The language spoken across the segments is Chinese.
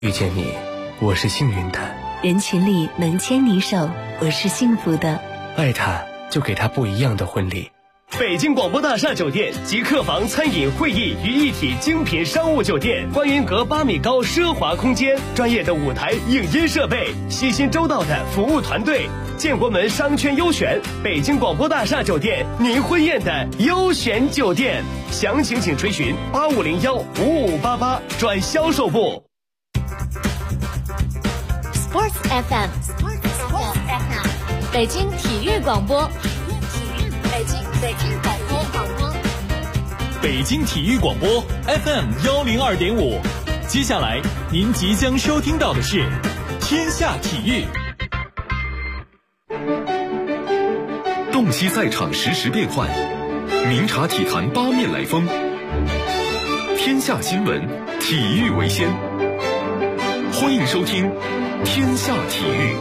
遇见你，我是幸运的。 人群里能牵你手，我是幸福的。 爱他，就给他不一样的婚礼。 北京广播大厦酒店集客房、餐饮、会议于一体精品商务酒店，观云阁8米高奢华空间，专业的舞台影音设备，细心周到的服务团队，建国门商圈优选，北京广播大厦酒店，您婚宴的优选酒店。详情请垂询85015588转销售部。 Sports FM， 北京体育广播，北京广播， 北京体育广播 FM102.5。接下来您即将收听到的是天下体育。 洞悉赛场实时变幻，明察体坛八面来风。天下新闻，体育为先。欢迎收听天下体育。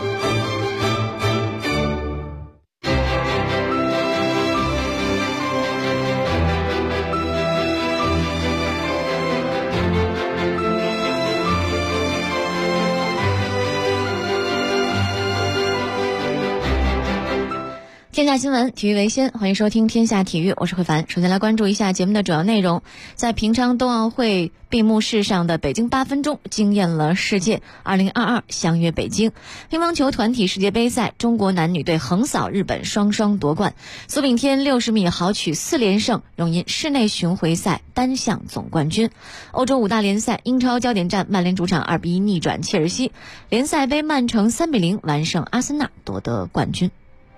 天下新闻，体育为先，欢迎收听天下体育，我是慧凡。首先来关注一下节目的主要内容。在平昌冬奥会闭幕式上的北京8分钟惊艳了世界，2022相约北京。乒乓球团体世界杯赛，中国男女队横扫日本，双双夺冠。苏炳添60米豪取4连胜，荣膺室内巡回赛单项总冠军。欧洲5大联赛，英超焦点战，曼联主场2比1逆转切尔西。联赛杯，曼城3比0完胜阿森纳，夺得冠军。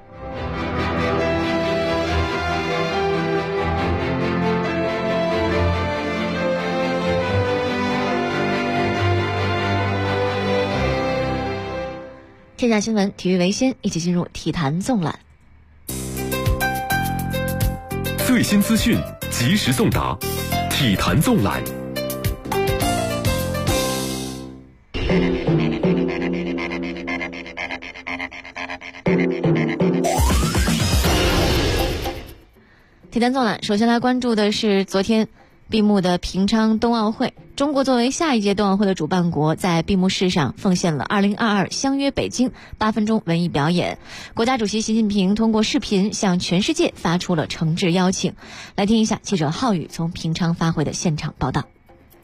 天下新闻，体育为先，一起进入体坛纵览。 最新资讯，及时送达，体坛纵览。 体坛纵览，首先来关注的是昨天闭幕的平昌冬奥会。中国作为下一届冬奥会的主办国，在闭幕式上奉献了2022相约北京8分钟文艺表演。国家主席习近平通过视频向全世界发出了诚挚邀请。来听一下记者浩宇从平昌发回的现场报道。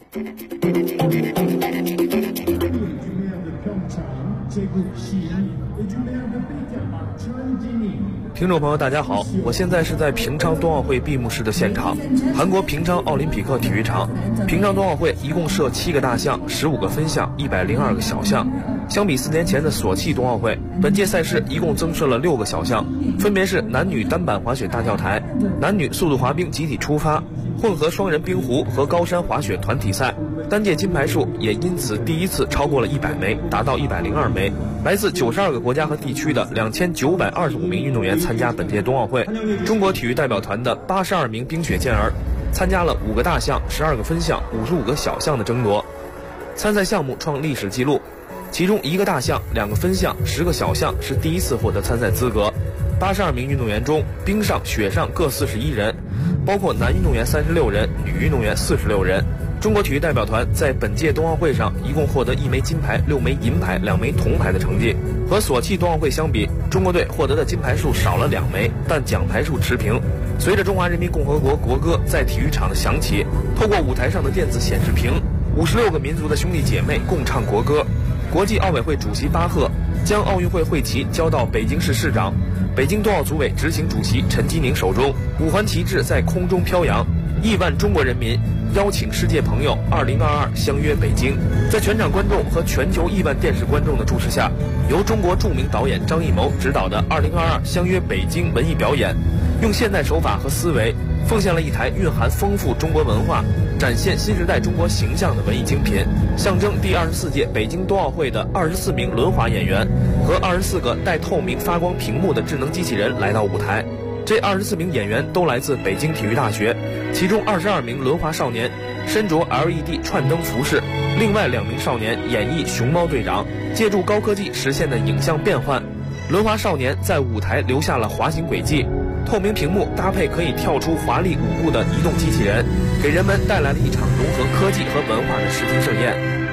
听众朋友大家好，我现在是在平昌冬奥会闭幕式的现场，韩国平昌奥林匹克体育场。平昌冬奥会一共设7个大项、15个分项、102个小项。相比4年前的索契冬奥会，本届赛事一共增设了6个小项，分别是男女单板滑雪大跳台、男女速度滑冰集体出发、混合双人冰壶和高山滑雪团体赛。单届金牌数也因此第一次超过了100枚，达到102枚。来自92个国家和地区的2925名运动员参加本届冬奥会。中国体育代表团的82名冰雪健儿参加了5个大项、12个分项、55个小项的争夺。参赛项目创历史纪录，其中1个大项、2个分项、10个小项是第一次获得参赛资格。82名运动员中，冰上、雪上各41人，包括男运动员36人，女运动员46人。中国体育代表团在本届冬奥会上一共获得1枚金牌、6枚银牌、2枚铜牌的成绩。和索契冬奥会相比，中国队获得的金牌数少了2枚，但奖牌数持平。随着中华人民共和国国歌在体育场的响起，透过舞台上的电子显示屏，56个民族的兄弟姐妹共唱国歌。国际奥委会主席巴赫将奥运会会旗交到北京市市长、北京冬奥组委执行主席陈吉宁手中，5环旗帜在空中飘扬，亿万中国人民邀请世界朋友2022相约北京。在全场观众和全球亿万电视观众的注视下，由中国著名导演张艺谋执导的2022相约北京文艺表演，用现代手法和思维奉献了一台蕴含丰富中国文化、展现新时代中国形象的文艺精品，象征第24届北京冬奥会的24名轮滑演员和24个带透明发光屏幕的智能机器人来到舞台。这24名演员都来自北京体育大学，其中22名轮滑少年身着 LED 串灯服饰，另外2名少年演绎熊猫队长，借助高科技实现的影像变换。轮滑少年在舞台留下了滑行轨迹，透明屏幕搭配可以跳出华丽舞步的移动机器人，给人们带来了一场融合科技和文化的视听盛宴。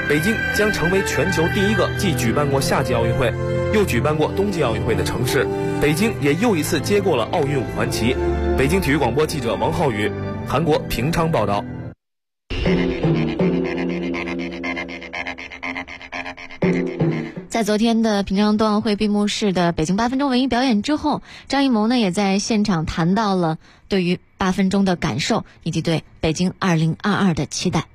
北京将成为全球第一个既举办过夏季奥运会又举办过冬季奥运会的城市。北京也又一次接过了奥运5环旗。北京体育广播记者王浩宇，韩国平昌报道。 在昨天的平昌冬奥会闭幕式的北京8分钟文艺表演之后，张艺谋呢也在现场谈到了对于8分钟的感受，以及对北京2022的期待。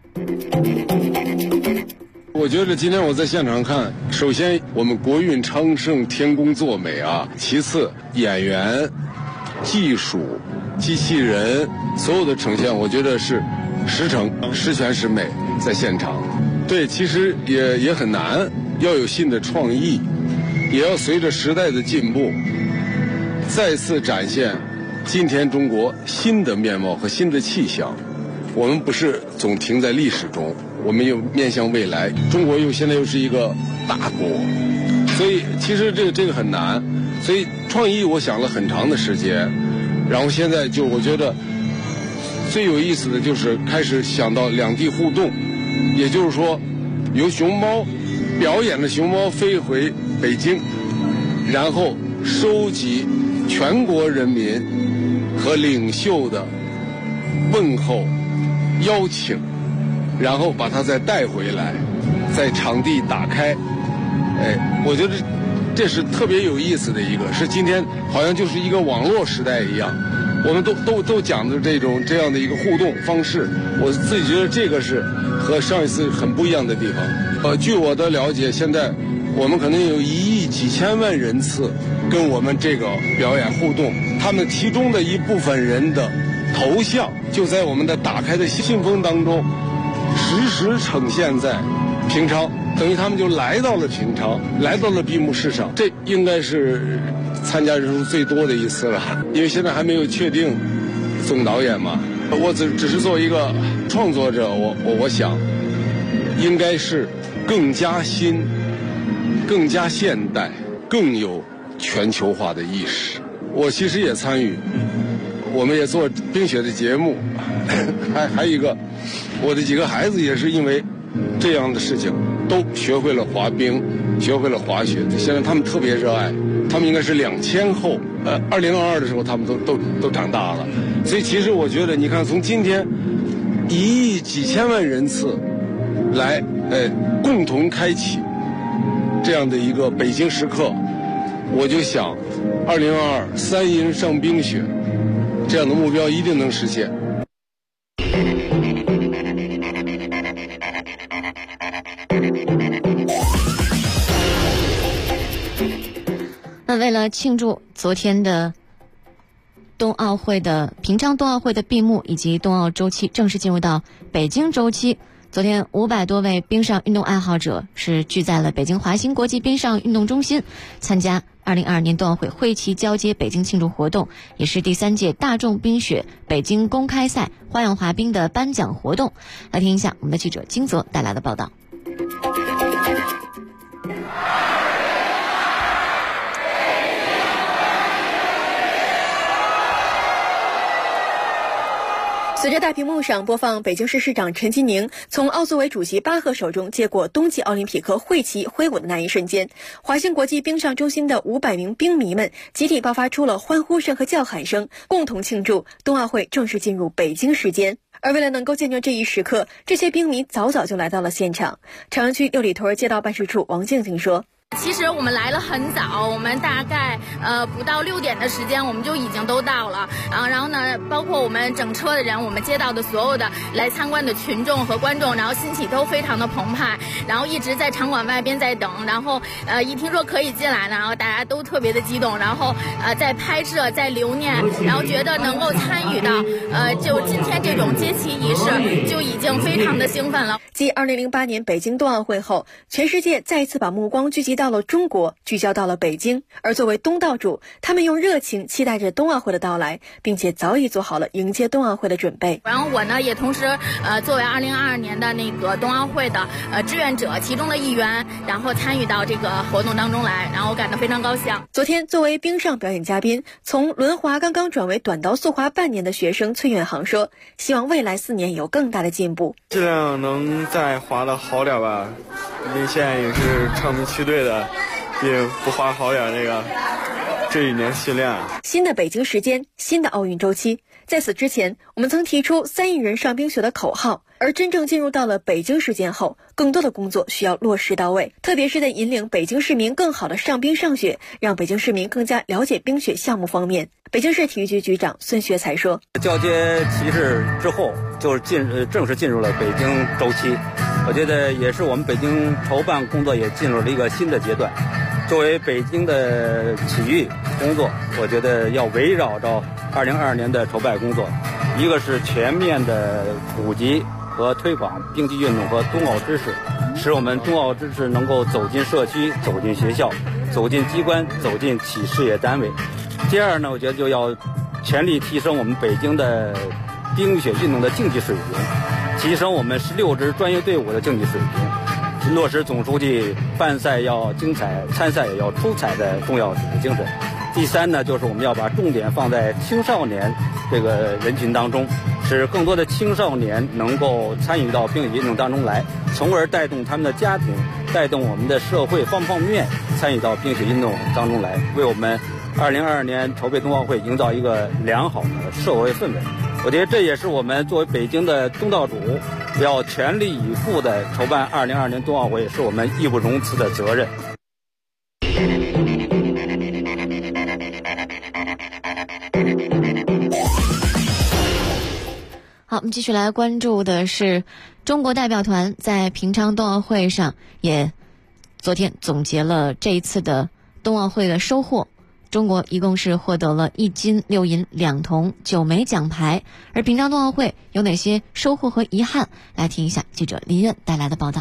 我觉得今天我在现场看，首先我们国运昌盛，天公作美啊，其次演员、技术、机器人所有的呈现，我觉得是十成十全十美。在现场对，其实也很难，要有新的创意，也要随着时代的进步再次展现今天中国新的面貌和新的气象。我们不是总停在历史中，我们又面向未来。中国现在又是一个大国，所以其实这个很难。所以创意我想了很长的时间，然后现在我觉得最有意思的就是开始想到两地互动，也就是说由熊猫表演的熊猫飞回北京，然后收集全国人民和领袖的问候邀请，然后把它再带回来，在场地打开。我觉得这是特别有意思的一个，是今天好像就是一个网络时代一样，我们都讲的这样的一个互动方式。我自己觉得这个是和上一次很不一样的地方。据我的了解，现在我们可能有1亿几千万人次跟我们这个表演互动，他们其中的一部分人的头像就在我们的打开的信封当中实时呈现在平昌，等于他们就来到了平昌，来到了闭幕式上。这应该是参加人数最多的一次了，因为现在还没有确定总导演嘛。我只是作为一个创作者，我想应该是更加新、更加现代、更有全球化的意识。我其实也参与，我们也做冰雪的节目，还有一个，我的几个孩子也是因为这样的事情都学会了滑冰，学会了滑雪。现在他们特别热爱，他们应该是2000后，2022的时候他们都长大了。所以其实我觉得，你看从今天1亿几千万人次来共同开启这样的一个北京时刻，我就想20223银上冰雪这样的目标一定能实现。 那为了庆祝昨天的平昌冬奥会的闭幕，以及冬奥周期正式进入到北京周期，昨天500多位冰上运动爱好者是聚在了北京华新国际冰上运动中心，参加2022年冬奥会会旗交接北京庆祝活动，也是第3届大众冰雪北京公开赛花样滑冰的颁奖活动。来听一下我们的记者金泽带来的报道。 随着大屏幕上播放北京市市长陈吉宁从奥组委主席巴赫手中接过冬季奥林匹克会旗挥舞的那一瞬间，华新国际冰上中心的500名冰迷们集体爆发出了欢呼声和叫喊声，共同庆祝冬奥会正式进入北京时间。而为了能够见证这一时刻，这些冰迷早就来到了现场。朝阳区六里屯街道办事处王静静说， 其实我们来了很早，我们大概不到6点的时间我们就已经都到了然后呢，包括我们整车的人，我们街道的所有的来参观的群众和观众，然后心情都非常的澎湃，然后一直在场馆外边在等，然后一听说可以进来呢，然后大家都特别的激动，然后在拍摄在留念，然后觉得能够参与到就今天这种接旗仪式就已经非常的兴奋了。 继2008年北京冬奥会后，全世界再一次把目光聚集到了和中国聚焦到了北京。而作为东道主，他们用热情期待着冬奥会的到来，并且早已做好了迎接冬奥会的准备。 然后我呢也同时作为2022年的那个冬奥会的志愿者其中的一员，然后参与到这个活动当中来，然后我感到非常高兴。 昨天作为冰上表演嘉宾，从轮滑刚刚转为短道速滑半年的学生崔远航说，希望未来4年有更大的进步， 尽量能再滑得好点吧，毕竟现在也是唱名区队的，并不滑好点这一年训练。 新的北京时间，新的奥运周期。在此之前，我们曾提出3亿人上冰雪的口号，而真正进入到了北京时间后，更多的工作需要落实到位，特别是在引领北京市民更好的上冰上雪，让北京市民更加了解冰雪项目方面。北京市体育局局长孙学才说， 交接旗帜之后，就是正式进入了北京周期，我觉得也是我们北京筹办工作也进入了一个新的阶段。作为北京的体育工作，我觉得要围绕着2022年的筹办工作，一个是全面的普及和推广冰极运动和冬奥知识，使我们冬奥知识能够走进社区、走进学校、走进机关、走进企事业单位。第二呢，我觉得就要全力提升我们北京的冰雪运动的竞技水平，提升我们16支专业队伍的竞技水平，落实总书记办赛要精彩，参赛也要出彩的重要指示精神。第三呢，就是我们要把重点放在青少年这个人群当中，使更多的青少年能够参与到冰雪运动当中来，从而带动他们的家庭，带动我们的社会方方面面参与到冰雪运动当中来，为我们2022年筹备冬奥会营造一个良好的社会氛围。我觉得这也是我们作为北京的东道主要全力以赴的筹办2022年冬奥会，是我们义不容辞的责任。 好，我们继续来关注的是中国代表团在平昌冬奥会上也昨天总结了这一次的冬奥会的收获。中国一共是获得了1金6银2铜9枚奖牌，而平昌冬奥会有哪些收获和遗憾？来听一下记者林任带来的报道。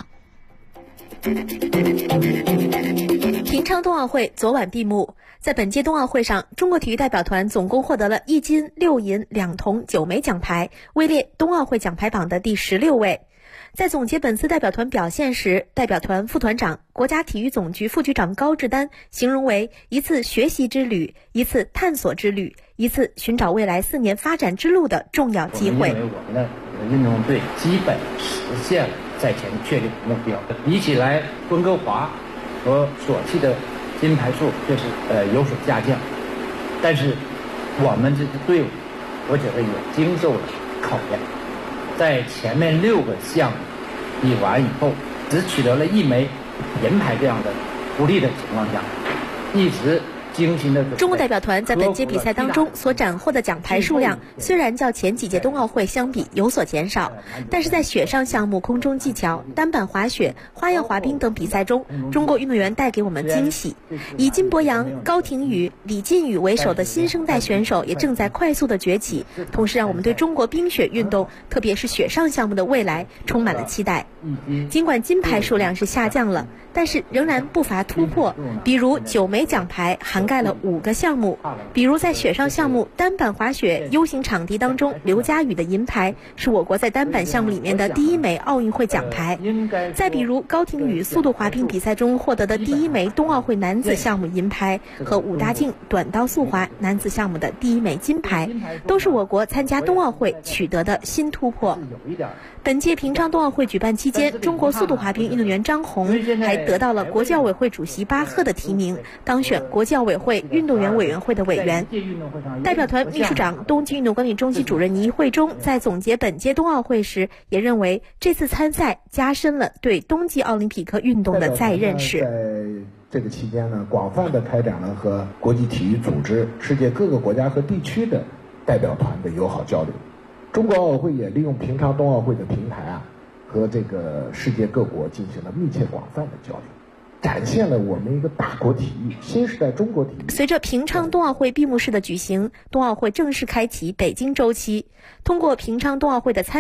平昌冬奥会昨晚闭幕，在本届冬奥会上，中国体育代表团总共获得了1金6银2铜9枚奖牌，位列冬奥会奖牌榜的第16位。在总结本次代表团表现时，代表团副团长、国家体育总局副局长高志丹形容为一次学习之旅，一次探索之旅，一次寻找未来4年发展之路的重要机会。 我们认为我们的运动队基本实现了在前确定的目标，比起来温哥华和索契的金牌数就是有所下降，但是我们这支队伍我觉得也经受了考验，在前面6个项目比完以后，只取得了1枚银牌这样的不利的情况下，一直精心的准备。 中国代表团在本届比赛当中所斩获的奖牌数量虽然较前几届冬奥会相比有所减少，但是在雪上项目、空中技巧、单板滑雪、花样滑冰等比赛中，中国运动员带给我们惊喜。以金博洋、高亭宇、李靖宇为首的新生代选手也正在快速的崛起，同时让我们对中国冰雪运动，特别是雪上项目的未来充满了期待。尽管金牌数量是下降了，但是仍然不乏突破，比如9枚奖牌涵盖了5个项目，比如在雪上项目单板滑雪 U 型场地当中，刘佳宇的银牌是我国在单板项目里面的第1枚奥运会奖牌。再比如高亭宇速度滑冰比赛中获得的第1枚冬奥会男子项目银牌，和武大靖短道速滑男子项目的第1枚金牌，都是我国参加冬奥会取得的新突破。本届平昌冬奥会举办期间，中国速度滑冰运动员张虹还得到了国际奥委会主席巴赫的提名，当选国际奥委会运动员委员会的委员。代表团秘书长、冬季运动管理中心主任倪慧忠在总结本届冬奥会时也认为，这次参赛加深了对冬季奥林匹克运动的再认识。 在这个期间呢，广泛的开展了和国际体育组织、世界各个国家和地区的代表团的友好交流。中国奥委会也利用平昌冬奥会的平台和这个世界各国进行了密切广泛的交流，展现了我们一个大国体育新时代中国体育。随着平昌冬奥会闭幕式的举行，冬奥会正式开启北京周期。通过平昌冬奥会的参赛，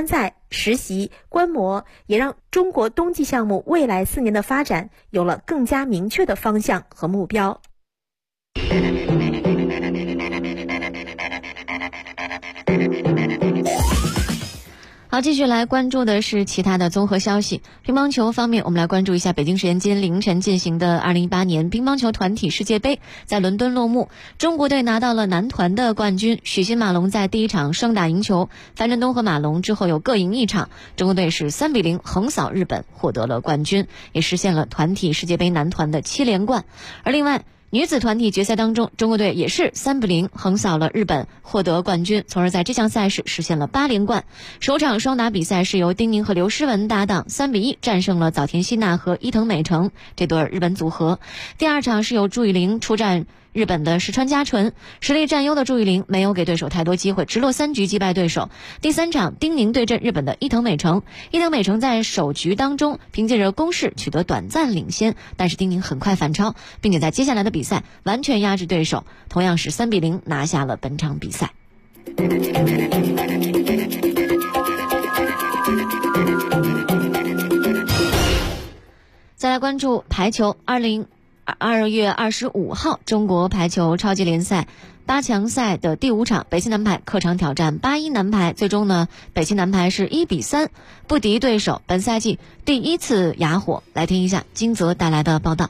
实习、观摩，也让中国冬季项目未来4年的发展有了更加明确的方向和目标。 好，继续来关注的是其他的综合消息。乒乓球方面，我们来关注一下北京时间今天凌晨进行的2018年乒乓球团体世界杯在伦敦落幕，中国队拿到了男团的冠军，许昕马龙在第一场双打赢球，樊振东和马龙之后又各赢一场，中国队是3-0横扫日本，获得了冠军，也实现了团体世界杯男团的7连冠。而另外女子团体决赛当中，中国队也是3-0横扫了日本，获得冠军，从而在这项赛事实现了8连冠。首场双打比赛是由丁宁和刘诗雯搭档3-1战胜了早田希娜和伊藤美诚这对日本组合。第二场是由朱雨玲出战日本的石川佳纯，实力占优的朱雨玲没有给对手太多机会，直落3局击败对手。第三场丁宁对阵日本的伊藤美诚，伊藤美诚在首局当中凭借着攻势取得短暂领先，但是丁宁很快反超，并且在接下来的比赛完全压制对手，同样是3-0拿下了本场比赛。再来关注排球，2月25号，中国排球超级联赛8强赛的第5场，北京男排客场挑战81男排，最终呢，北京男排是1-3不敌对手，本赛季第1次哑火。来听一下金泽带来的报道。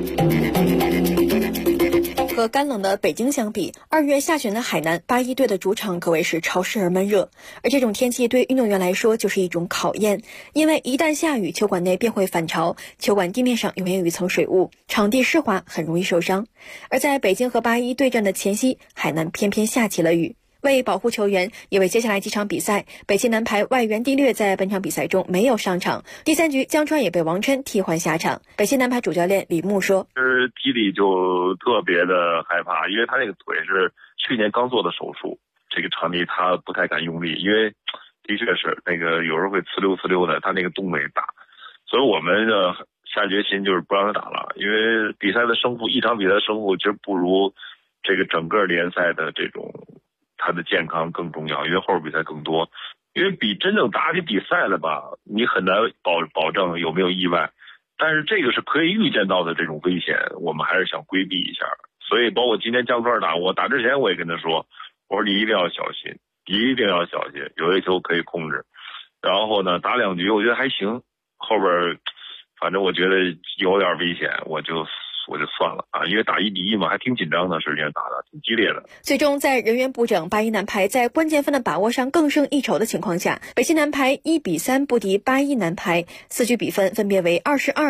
和干冷的北京相比，2月下旬的海南81队的主场可谓是潮湿而闷热，而这种天气对运动员来说就是一种考验，因为一旦下雨，球馆内便会反潮，球馆地面上永远有一层水雾，场地湿滑，很容易受伤。而在北京和81对战的前夕，海南偏偏下起了雨。为保护球员，也为接下来几场比赛，北京男排外援狄略在本场比赛中没有上场。第3局，江川也被王琛替换下场。北京男排主教练李牧说：“ 踢里就特别的害怕，因为他那个腿是去年刚做的手术，这个场地他不太敢用力，因为的确是那个有时候会呲溜的，他那个洞没大，所以我们呢下决心就是不让他打了，因为比赛的胜负，一场比赛的胜负其实不如这个整个联赛的这种。”他的健康更重要，因为后边比赛更多，因为比真正打起比赛了吧，你很难保证有没有意外，但是这个是可以预见到的这种危险，我们还是想规避一下。所以包括今天江川我打之前我也跟他说，我说你一定要小心，一定要小心，有些球可以控制。然后呢，打2局我觉得还行，后边反正我觉得有点危险，我就算了啊，因为打1-1嘛，还挺紧张的，实际上打的挺激烈的。 最终在人员不整、81男排在关键分的把握上更胜一筹的情况下，北京男排1-3不敌81男排，4局比分分别为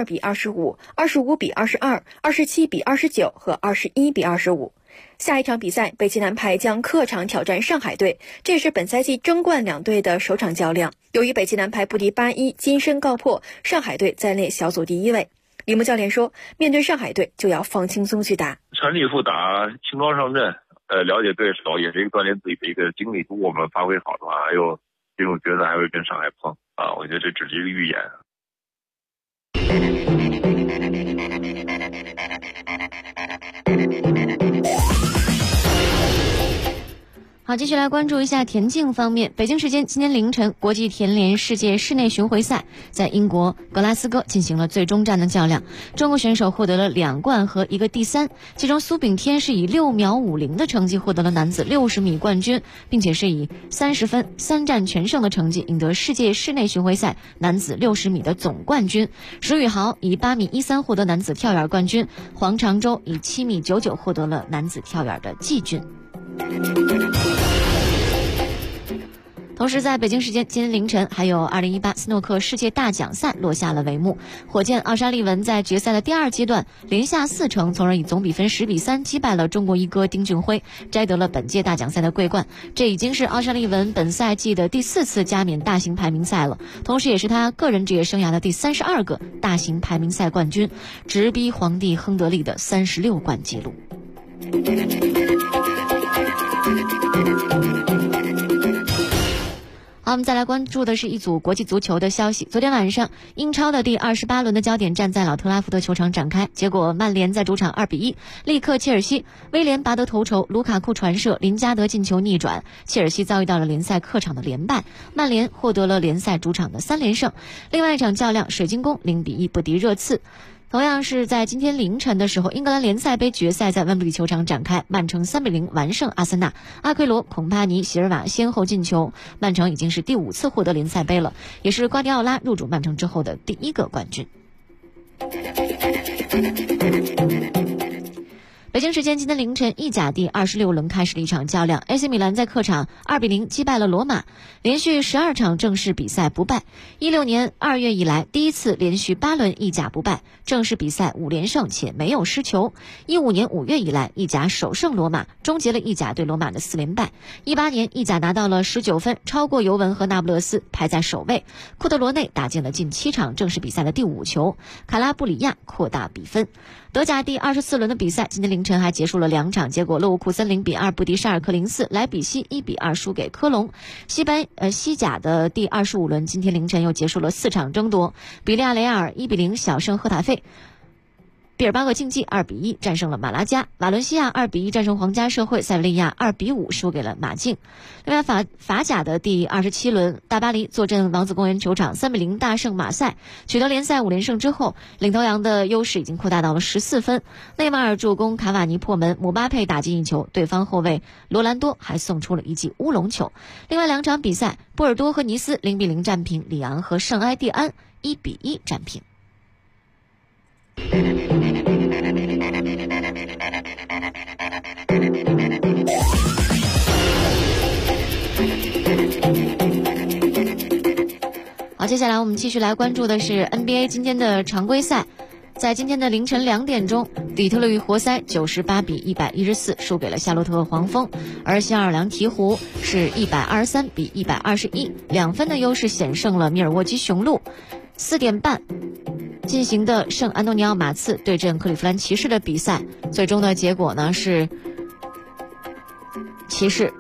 22-25、25-22、27-29和21-25。下一场比赛，北京男排将客场挑战上海队，这也是本赛季争冠2队的首场较量。由于北京男排不敌81，金身告破，上海队暂列小组第1位。李牧教练说，面对上海队就要放轻松去打， 全力以赴打，轻装上阵，了解对手，也是一个锻炼自己的一个经历。如果我们发挥好的话，还有这种决赛还会跟上海碰啊，我觉得这只是一个预演。 好，继续来关注一下田径方面。北京时间今天凌晨，国际田联世界室内巡回赛在英国格拉斯哥进行了最终战的较量，中国选手获得了2冠和1个第3，其中苏炳添是以6秒50的成绩获得了男子60米冠军，并且是以30分3战全胜的成绩赢得世界室内巡回赛男子60米的总冠军。石宇豪以8米13获得男子跳远冠军，黄长洲以7米99获得了男子跳远的季军。同时在北京时间今天凌晨，还有2018斯诺克世界大奖赛落下了帷幕，火箭奥沙利文在决赛的第2阶段连下4城，从而以总比分10-3击败了中国一哥丁俊晖，摘得了本届大奖赛的桂冠。这已经是奥沙利文本赛季的第4次加冕大型排名赛了，同时也是他个人职业生涯的第32个大型排名赛冠军，直逼皇帝亨德利的36冠纪录。 好，我们再来关注的是一组国际足球的消息。昨天晚上，英超的第28轮的焦点战在老特拉福德球场展开，结果曼联在主场2-1力克切尔西，威廉拔得头筹，卢卡库传射，林加德进球逆转，切尔西遭遇到了联赛客场的连败，曼联获得了联赛主场的3连胜。另外一场较量，水晶宫0-1不敌热刺。同样是在今天凌晨的时候，英格兰联赛杯决赛在温布利球场展开，曼城3-0完胜阿森纳，阿奎罗、孔帕尼、席尔瓦先后进球，曼城已经是第5次获得联赛杯了，也是瓜迪奥拉入主曼城之后的第1个冠军。北京时间今天凌晨，意甲第26轮开始了一场较量 ，AC 米兰在客场2-0击败了罗马，连续12场正式比赛不败，16年2月以来第一次连续8轮意甲不败，正式比赛5连胜且没有失球。15年5月以来，意甲首胜罗马，终结了意甲对罗马的4连败。18年，意甲拿到了19分，超过尤文和那不勒斯，排在首位。库德罗内打进了近7场正式比赛的第5球，卡拉布里亚扩大比分。德甲第24轮的比赛今天凌晨还结束了2场，结果勒沃库森0-2不敌沙尔克04，莱比锡1-2输给科隆。西甲的第25轮今天凌晨又结束了4场争夺，比利亚雷亚尔1-0小胜赫塔费，毕尔巴鄂竞技2-1战胜了马拉加，瓦伦西亚2-1战胜皇家社会，塞维利亚2-5输给了马竞。另外法甲的第27轮，大巴黎坐镇王子公园球场3-0大胜马赛，取得联赛5连胜之后，领头羊的优势已经扩大到了14分。内马尔助攻，卡瓦尼破门，姆巴佩打进1球，对方后卫罗兰多还送出了一记乌龙球。另外2场比赛，波尔多和尼斯0-0战平，里昂和圣埃蒂安1-1战平。好，接下来我们继续来关注的是 NBA 今天的常规赛。在今天的凌晨2点钟，底特律活塞98-114输给了夏洛特黄蜂，而新奥尔良鹈鹕是123-121，2分的优势险胜了密尔沃基雄鹿。4点半进行的圣安东尼奥马刺对阵克利夫兰骑士的比赛，最终的结果呢是骑士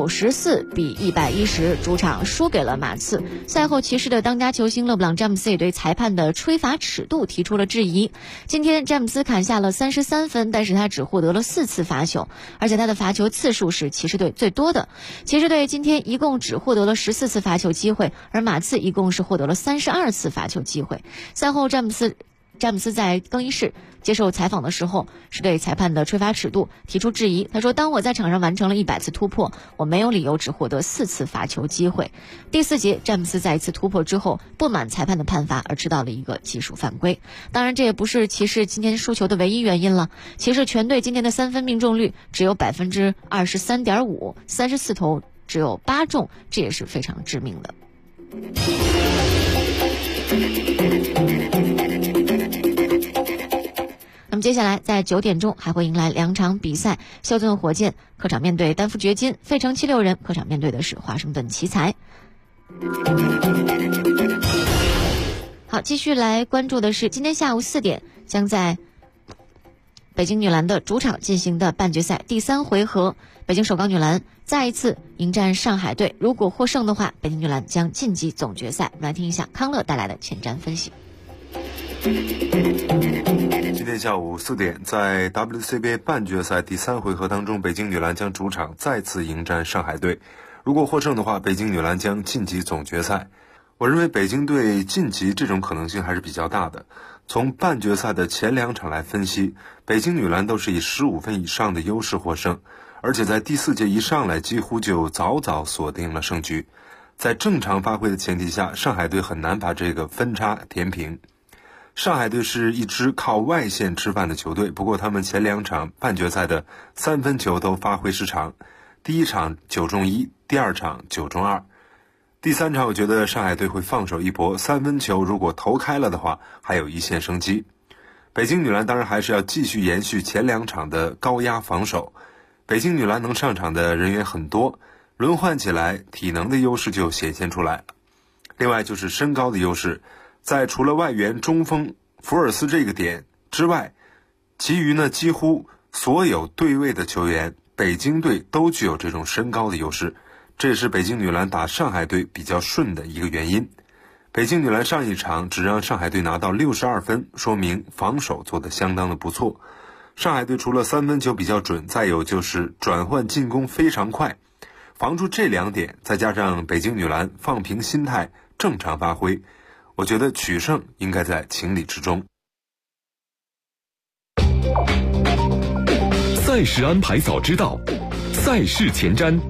94-110主场输给了马刺。赛后，骑士的当家球星勒布朗·詹姆斯也对裁判的吹罚尺度提出了质疑。今天詹姆斯砍下了33分，但是他只获得了4次罚球，而且他的罚球次数是骑士队最多的。骑士队今天一共只获得了14次罚球机会，而马刺一共是获得了32次罚球机会。赛后，詹姆斯在更衣室接受采访的时候，是对裁判的吹罚尺度提出质疑。他说，当我在场上完成了100次突破，我没有理由只获得4次罚球机会。第4节，詹姆斯在一次突破之后，不满裁判的判罚而吃到了一个技术犯规。当然，这也不是骑士今天输球的唯一原因了。骑士全队今天的3分命中率只有 23.5%，34投只有8中，这也是非常致命的。那么接下来在9点钟还会迎来2场比赛，休斯顿火箭客场面对丹佛掘金，费城76人客场面对的是华盛顿奇才。好，继续来关注的是今天下午4点将在北京女篮的主场进行的半决赛第3回合，北京首钢女篮再一次迎战上海队，如果获胜的话，北京女篮将晋级总决赛。我们来听一下康乐带来的前瞻分析。 今天下午4点，在 WCBA 半决赛第3回合当中，北京女篮将主场再次迎战上海队。如果获胜的话，北京女篮将晋级总决赛。我认为北京队晋级这种可能性还是比较大的。从半决赛的前2场来分析，北京女篮都是以15分以上的优势获胜，而且在第4节一上来几乎就早早锁定了胜局。在正常发挥的前提下，上海队很难把这个分差填平。上海队是一支靠外线吃饭的球队，不过他们前2场半决赛的3分球都发挥失常，第1场9中1，第2场9中2。第3场我觉得上海队会放手一搏，3分球如果投开了的话，还有一线生机。北京女篮当然还是要继续延续前2场的高压防守。北京女篮能上场的人员很多，轮换起来体能的优势就显现出来了。另外就是身高的优势，在除了外援中锋福尔斯这个点之外，其余呢几乎所有对位的球员，北京队都具有这种身高的优势。 这也是北京女篮打上海队比较顺的一个原因。北京女篮上一场只让上海队拿到62分，说明防守做得相当的不错。上海队除了3分球比较准，再有就是转换进攻非常快。防住这2点，再加上北京女篮放平心态，正常发挥，我觉得取胜应该在情理之中。 赛事安排早知道，赛事前瞻。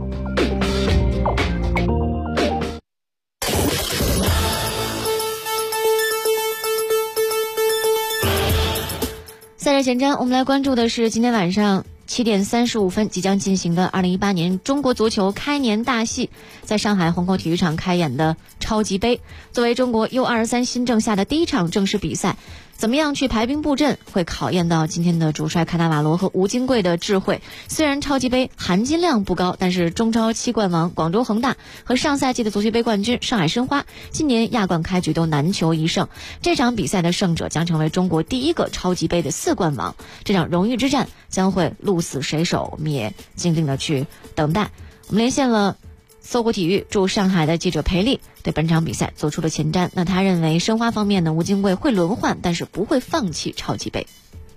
赛事前瞻，我们来关注的是今天晚上7点35分即将进行的2018年中国足球开年大戏，在上海虹口体育场开演的超级杯。作为中国 U23 新政下的第一场正式比赛，怎么样去排兵布阵，会考验到今天的主帅卡纳瓦罗和吴金贵的智慧。虽然超级杯含金量不高，但是中超7冠王广州恒大和上赛季的足协杯冠军上海申花今年亚冠开局都难求一胜，这场比赛的胜者将成为中国第一个超级杯的4冠王。这场荣誉之战将会鹿死谁手，我们也静静的去等待。我们连线了搜狐体育驻上海的记者裴丽，对本场比赛做出了前瞻。那他认为申花方面呢，吴金贵会轮换，但是不会放弃超级杯。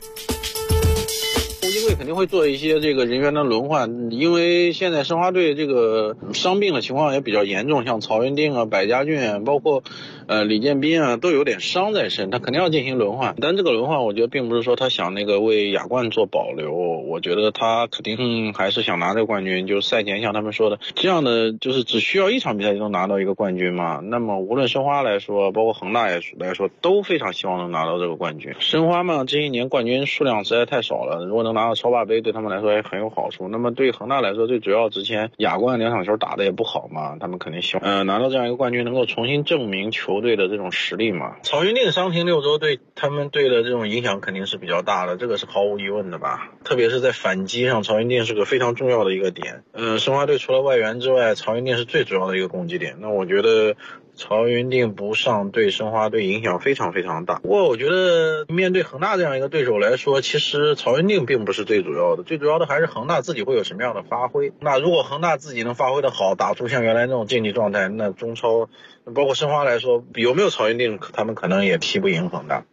吴金贵肯定会做一些这个人员的轮换，因为现在申花队这个伤病的情况也比较严重，像曹云定啊、百家俊，包括李建斌啊，都有点伤在身，他肯定要进行轮换。但这个轮换我觉得并不是说他想那个为亚冠做保留，我觉得他肯定还是想拿这个冠军。就是赛前像他们说的这样的，就是只需要1场比赛就能拿到一个冠军嘛。那么无论申花来说，包括恒大来说，都非常希望能拿到这个冠军。申花嘛，这一年冠军数量实在太少了，如果能拿到超霸杯，对他们来说也很有好处。那么对恒大来说，最主要之前亚冠2场球打得也不好嘛，他们肯定希望拿到这样一个冠军，能够重新证明球队的这种实力嘛。曹云定伤停6周对他们队的这种影响肯定是比较大的，这个是毫无疑问的吧。特别是在反击上，曹云定是个非常重要的一个点。申花队除了外援之外，曹云定是最主要的一个攻击点。那我觉得曹云定不上对申花队影响非常非常大。不过我觉得面对恒大这样一个对手来说，其实曹云定并不是最主要的，最主要的还是恒大自己会有什么样的发挥。那如果恒大自己能发挥的好，打出像原来那种竞技状态，那中超包括申花来说，有没有曹云定，他们可能也踢不赢恒大。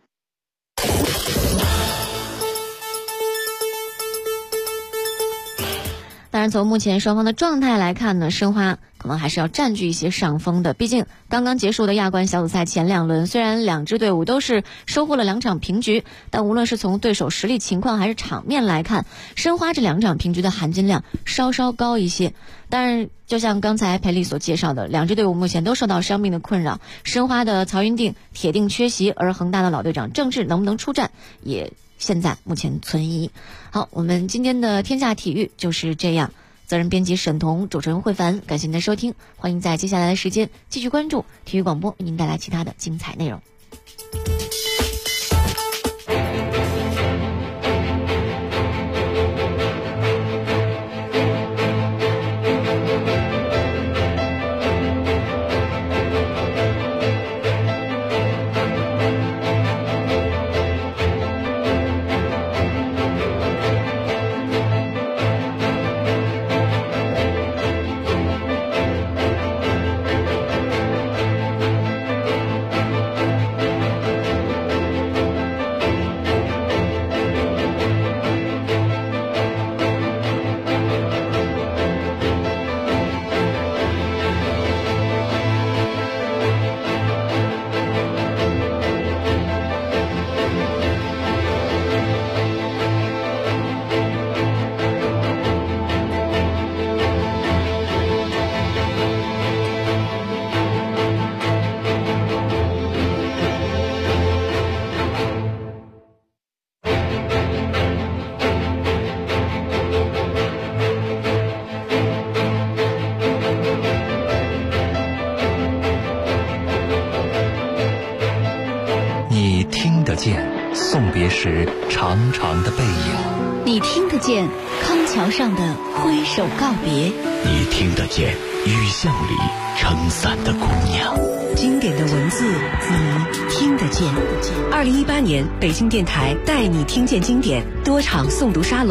当然从目前双方的状态来看呢，申花可能还是要占据一些上风的。毕竟刚刚结束的亚冠小组赛前2轮，虽然2支队伍都是收获了2场平局，但无论是从对手实力情况还是场面来看，申花这2场平局的含金量稍稍高一些。当然就像刚才裴丽所介绍的，2支队伍目前都受到伤病的困扰，申花的曹云定铁定缺席，而恒大的老队长郑智能不能出战也现在目前存疑。好，我们今天的天下体育就是这样。责任编辑沈彤，主持人慧凡，感谢您的收听，欢迎在接下来的时间继续关注体育广播，为您带来其他的精彩内容。 送别时长长的背影， 你听得见康桥上的挥手告别， 你听得见雨巷里撑伞的姑娘。 经典的文字，你听得见。2018年北京电台带你听见经典多场诵读沙龙。